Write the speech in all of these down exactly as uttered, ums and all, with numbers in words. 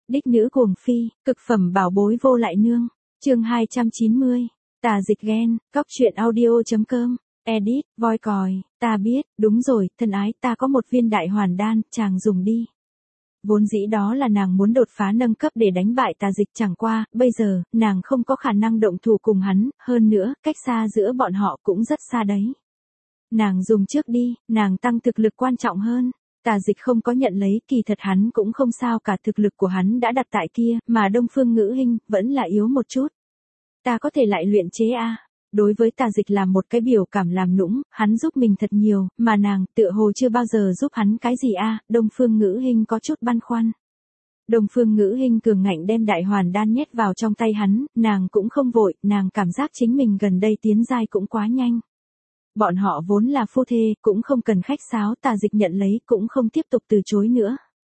Đích nữ cuồng phi, cực phẩm bảo bối vô lại nương. Chương hai trăm chín mươi. Tà dịch ghen, góc truyện audio.com. Edit, voi còi, ta biết, đúng rồi, thân ái, ta có một viên đại hoàn đan, chàng dùng đi. Vốn dĩ đó là nàng muốn đột phá nâng cấp để đánh bại tà dịch, chẳng qua, bây giờ, nàng không có khả năng động thủ cùng hắn, hơn nữa, cách xa giữa bọn họ cũng rất xa đấy. Nàng dùng trước đi, nàng tăng thực lực quan trọng hơn. Tà dịch không có nhận lấy, kỳ thật hắn cũng không sao cả, thực lực của hắn đã đặt tại kia, mà Đông Phương Ngữ Hinh vẫn là yếu một chút. Ta có thể lại luyện chế a. Đối với tà dịch làm một cái biểu cảm làm nũng, hắn giúp mình thật nhiều, mà nàng tựa hồ chưa bao giờ giúp hắn cái gì a. Đông Phương Ngữ Hinh có chút băn khoăn. Đông Phương Ngữ Hinh cường ngạnh đem đại hoàn đan nhét vào trong tay hắn, nàng cũng không vội, nàng cảm giác chính mình gần đây tiến giai cũng quá nhanh. Bọn họ vốn là phu thê, cũng không cần khách sáo, tà dịch nhận lấy cũng không tiếp tục từ chối nữa.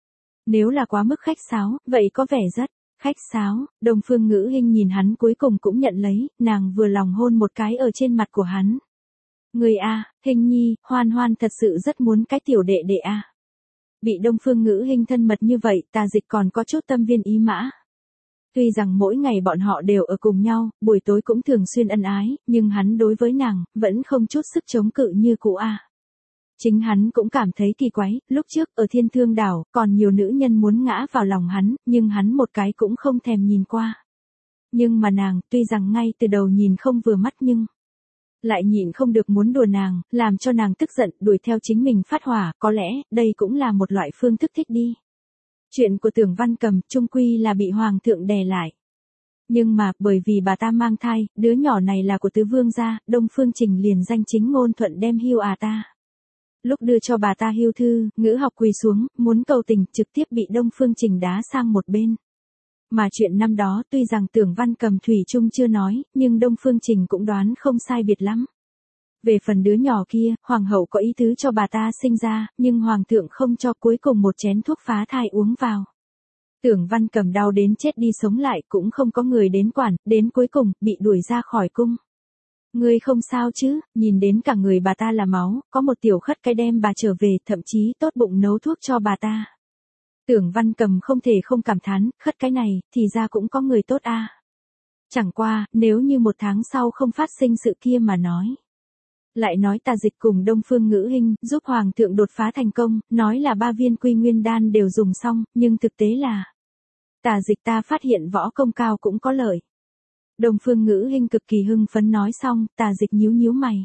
Nếu là quá mức khách sáo, vậy có vẻ rất khách sáo. Đông Phương Ngữ Hinh nhìn hắn cuối cùng cũng nhận lấy, nàng vừa lòng hôn một cái ở trên mặt của hắn. Người a, Hinh nhi, Hoan Hoan thật sự rất muốn cái tiểu đệ đệ a. Bị Đông Phương Ngữ Hinh thân mật như vậy, tà dịch còn có chút tâm viên ý mã. Tuy rằng mỗi ngày bọn họ đều ở cùng nhau, buổi tối cũng thường xuyên ân ái, nhưng hắn đối với nàng, vẫn không chút sức chống cự như cũ a. Chính hắn cũng cảm thấy kỳ quái, lúc trước ở Thiên Thương Đảo, còn nhiều nữ nhân muốn ngã vào lòng hắn, nhưng hắn một cái cũng không thèm nhìn qua. Nhưng mà nàng, tuy rằng ngay từ đầu nhìn không vừa mắt nhưng lại nhịn không được muốn đùa nàng, làm cho nàng tức giận, đuổi theo chính mình phát hỏa, có lẽ, đây cũng là một loại phương thức thích đi. Chuyện của Tưởng Văn Cầm, chung quy là bị Hoàng thượng đè lại. Nhưng mà, bởi vì bà ta mang thai, đứa nhỏ này là của tứ vương gia, Đông Phương Trình liền danh chính ngôn thuận đem hưu à ta. Lúc đưa cho bà ta hưu thư, Ngữ Học quỳ xuống, muốn cầu tình, trực tiếp bị Đông Phương Trình đá sang một bên. Mà chuyện năm đó, tuy rằng Tưởng Văn Cầm thủy chung chưa nói, nhưng Đông Phương Trình cũng đoán không sai biệt lắm. Về phần đứa nhỏ kia, Hoàng hậu có ý tứ cho bà ta sinh ra, nhưng Hoàng thượng không cho, cuối cùng một chén thuốc phá thai uống vào. Tưởng Văn Cầm đau đến chết đi sống lại, cũng không có người đến quản, đến cuối cùng, bị đuổi ra khỏi cung. Ngươi không sao chứ, nhìn đến cả người bà ta là máu, có một tiểu khất cái đem bà trở về, thậm chí tốt bụng nấu thuốc cho bà ta. Tưởng Văn Cầm không thể không cảm thán, khất cái này, thì ra cũng có người tốt a. Chẳng qua, nếu như một tháng sau không phát sinh sự kia mà nói. Lại nói tà dịch cùng Đông Phương Ngữ Hinh, giúp Hoàng thượng đột phá thành công, nói là ba viên Quy Nguyên đan đều dùng xong, nhưng thực tế là tà dịch ta phát hiện võ công cao cũng có lợi. Đông Phương Ngữ Hinh cực kỳ hưng phấn nói xong, tà dịch nhíu nhíu mày.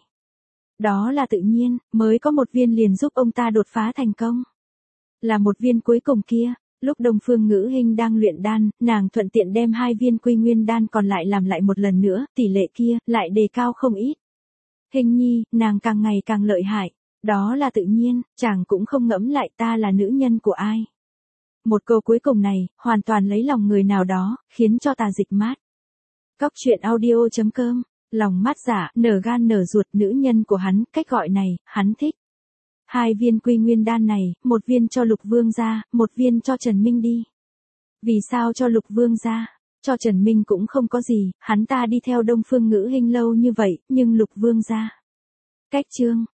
Đó là tự nhiên, mới có một viên liền giúp ông ta đột phá thành công. Là một viên cuối cùng kia, lúc Đông Phương Ngữ Hinh đang luyện đan, nàng thuận tiện đem hai viên Quy Nguyên đan còn lại làm lại một lần nữa, tỷ lệ kia, lại đề cao không ít. Hình nhi, nàng càng ngày càng lợi hại. Đó là tự nhiên, chàng cũng không ngẫm lại ta là nữ nhân của ai. Một câu cuối cùng này, hoàn toàn lấy lòng người nào đó, khiến cho tà dịch mát. Góc truyện audio.com, lòng mát giả, nở gan nở ruột, nữ nhân của hắn, cách gọi này, hắn thích. Hai viên Quy Nguyên đan này, một viên cho Lục Vương gia, một viên cho Trần Minh đi. Vì sao cho Lục Vương gia? Cho Trần Minh cũng không có gì, hắn ta đi theo Đông Phương Ngữ Hinh lâu như vậy, nhưng Lục Vương gia. Cách chương.